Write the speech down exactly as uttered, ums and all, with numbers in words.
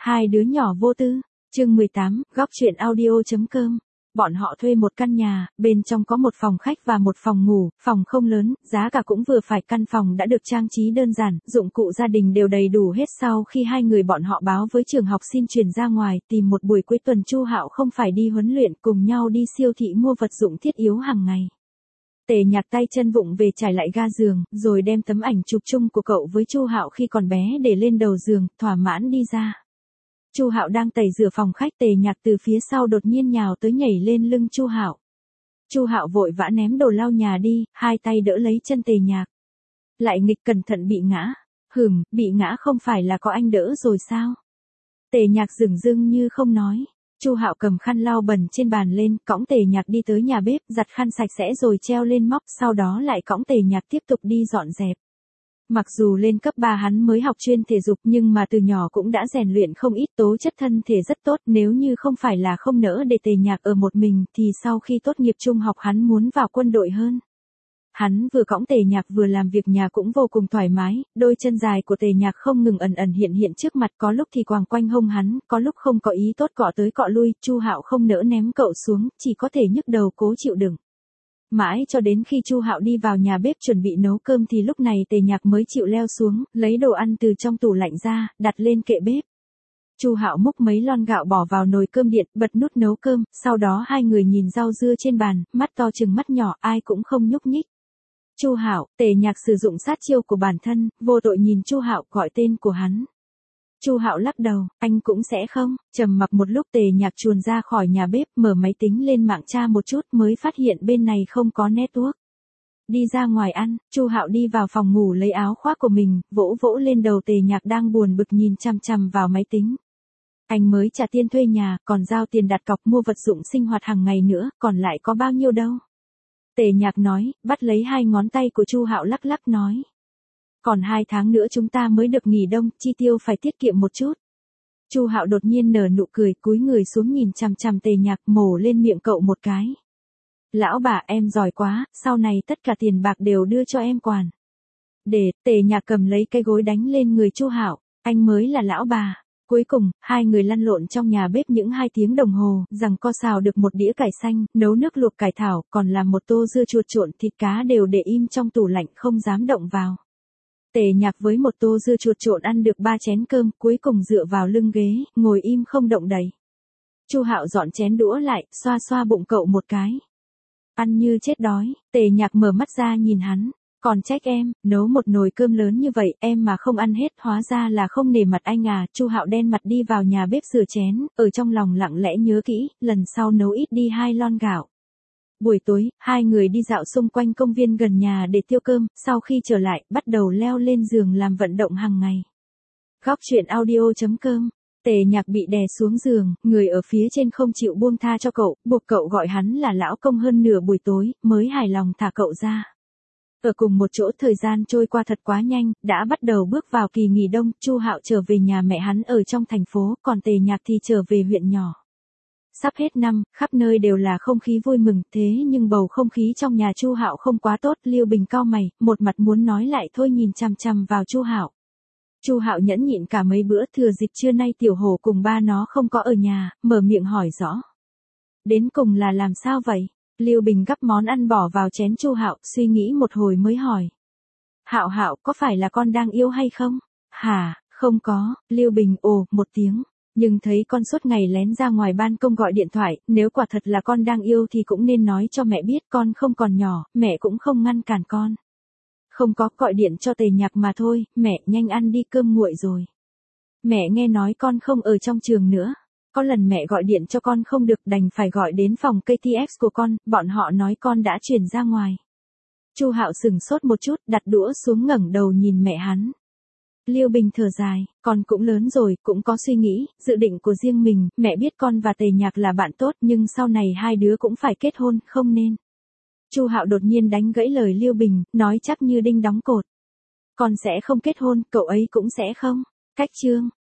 Hai đứa nhỏ vô tư, chương mười tám, góc chuyện audio.com. Bọn họ thuê một căn nhà, bên trong có một phòng khách và một phòng ngủ, phòng không lớn, giá cả cũng vừa phải. Căn phòng đã được trang trí đơn giản, dụng cụ gia đình đều đầy đủ hết. Sau khi hai người bọn họ báo với trường học xin chuyển ra ngoài, tìm một buổi cuối tuần Chu Hạo không phải đi huấn luyện, cùng nhau đi siêu thị mua vật dụng thiết yếu hàng ngày. Tề Nhạc tay chân vụng về trải lại ga giường, rồi đem tấm ảnh chụp chung của cậu với Chu Hạo khi còn bé để lên đầu giường, thỏa mãn đi ra. Chu Hạo đang tẩy rửa phòng khách, Tề Nhạc từ phía sau đột nhiên nhào tới nhảy lên lưng Chu Hạo. Chu Hạo vội vã ném đồ lau nhà đi, hai tay đỡ lấy chân Tề Nhạc. Lại nghịch cẩn thận bị ngã. Hừm, bị ngã không phải là có anh đỡ rồi sao? Tề Nhạc dửng dưng như không nói. Chu Hạo cầm khăn lau bẩn trên bàn lên, cõng Tề Nhạc đi tới nhà bếp, giặt khăn sạch sẽ rồi treo lên móc, sau đó lại cõng Tề Nhạc tiếp tục đi dọn dẹp. Mặc dù lên cấp ba hắn mới học chuyên thể dục nhưng mà từ nhỏ cũng đã rèn luyện không ít, tố chất thân thể rất tốt, nếu như không phải là không nỡ để Tề Nhạc ở một mình thì sau khi tốt nghiệp trung học hắn muốn vào quân đội hơn. Hắn vừa cõng Tề Nhạc vừa làm việc nhà cũng vô cùng thoải mái, đôi chân dài của Tề Nhạc không ngừng ẩn ẩn hiện hiện trước mặt, có lúc thì quàng quanh hông hắn, có lúc không có ý tốt cọ tới cọ lui. Chu Hạo không nỡ ném cậu xuống, chỉ có thể nhức đầu cố chịu đựng. Mãi cho đến khi Chu Hạo đi vào nhà bếp chuẩn bị nấu cơm thì lúc này Tề Nhạc mới chịu leo xuống, lấy đồ ăn từ trong tủ lạnh ra, đặt lên kệ bếp. Chu Hạo múc mấy lon gạo bỏ vào nồi cơm điện, bật nút nấu cơm, sau đó hai người nhìn rau dưa trên bàn, mắt to chừng mắt nhỏ, ai cũng không nhúc nhích. Chu Hạo, Tề Nhạc sử dụng sát chiêu của bản thân, vô tội nhìn Chu Hạo gọi tên của hắn. Chu Hạo lắc đầu, anh cũng sẽ không. Trầm mặc một lúc Tề Nhạc chuồn ra khỏi nhà bếp, mở máy tính lên mạng tra một chút mới phát hiện bên này không có network. Đi ra ngoài ăn, Chu Hạo đi vào phòng ngủ lấy áo khoác của mình, vỗ vỗ lên đầu Tề Nhạc đang buồn bực nhìn chằm chằm vào máy tính. Anh mới trả tiền thuê nhà, còn giao tiền đặt cọc mua vật dụng sinh hoạt hàng ngày nữa, còn lại có bao nhiêu đâu. Tề Nhạc nói, bắt lấy hai ngón tay của Chu Hạo lắc lắc nói. Còn hai tháng nữa chúng ta mới được nghỉ đông, chi tiêu phải tiết kiệm một chút. Chu Hạo đột nhiên nở nụ cười, cúi người xuống nhìn chằm chằm Tề Nhạc, mổ lên miệng cậu một cái. Lão bà, em giỏi quá, sau này tất cả tiền bạc đều đưa cho em quản. Để, Tề Nhạc cầm lấy cái gối đánh lên người Chu Hạo, anh mới là lão bà. Cuối cùng, hai người lăn lộn trong nhà bếp những hai tiếng đồng hồ, rằng co xào được một đĩa cải xanh, nấu nước luộc cải thảo, còn làm một tô dưa chuột trộn, thịt cá đều để im trong tủ lạnh không dám động vào. Tề Nhạc với một tô dưa chuột trộn ăn được ba chén cơm, cuối cùng dựa vào lưng ghế, ngồi im không động đậy. Chu Hạo dọn chén đũa lại, xoa xoa bụng cậu một cái. Ăn như chết đói. Tề Nhạc mở mắt ra nhìn hắn. Còn trách em, nấu một nồi cơm lớn như vậy, em mà không ăn hết, hóa ra là không nể mặt anh à. Chu Hạo đen mặt đi vào nhà bếp rửa chén, ở trong lòng lặng lẽ nhớ kỹ, lần sau nấu ít đi hai lon gạo. Buổi tối, hai người đi dạo xung quanh công viên gần nhà để tiêu cơm, sau khi trở lại, bắt đầu leo lên giường làm vận động hàng ngày. Góc chuyện audio.com. Tề Nhạc bị đè xuống giường, người ở phía trên không chịu buông tha cho cậu, buộc cậu gọi hắn là lão công hơn nửa buổi tối, mới hài lòng thả cậu ra. Ở cùng một chỗ thời gian trôi qua thật quá nhanh, đã bắt đầu bước vào kỳ nghỉ đông, Chu Hạo trở về nhà mẹ hắn ở trong thành phố, còn Tề Nhạc thì trở về huyện nhỏ. Sắp hết năm, khắp nơi đều là không khí vui mừng, thế nhưng bầu không khí trong nhà Chu Hạo không quá tốt. Lưu Bình cau mày, một mặt muốn nói lại thôi nhìn chằm chằm vào Chu Hạo. Chu Hạo nhẫn nhịn cả mấy bữa, thừa dịp trưa nay Tiểu Hổ cùng ba nó không có ở nhà, mở miệng hỏi rõ. Đến cùng là làm sao vậy? Lưu Bình gắp món ăn bỏ vào chén Chu Hạo, suy nghĩ một hồi mới hỏi. Hạo Hạo, có phải là con đang yêu hay không? Hả, không có. Lưu Bình ồ một tiếng. Nhưng thấy con suốt ngày lén ra ngoài ban công gọi điện thoại, nếu quả thật là con đang yêu thì cũng nên nói cho mẹ biết, con không còn nhỏ, mẹ cũng không ngăn cản con. Không có, gọi điện cho Tề Nhạc mà thôi, mẹ nhanh ăn đi, cơm nguội rồi. Mẹ nghe nói con không ở trong trường nữa. Có lần mẹ gọi điện cho con không được, đành phải gọi đến phòng ca tê ét của con, bọn họ nói con đã chuyển ra ngoài. Chu Hạo sừng sốt một chút, đặt đũa xuống ngẩng đầu nhìn mẹ hắn. Lưu Bình thở dài, con cũng lớn rồi, cũng có suy nghĩ, dự định của riêng mình, mẹ biết con và Tề Nhạc là bạn tốt nhưng sau này hai đứa cũng phải kết hôn, không nên. Chu Hạo đột nhiên đánh gãy lời Lưu Bình, nói chắc như đinh đóng cột. Con sẽ không kết hôn, cậu ấy cũng sẽ không. Cách chương.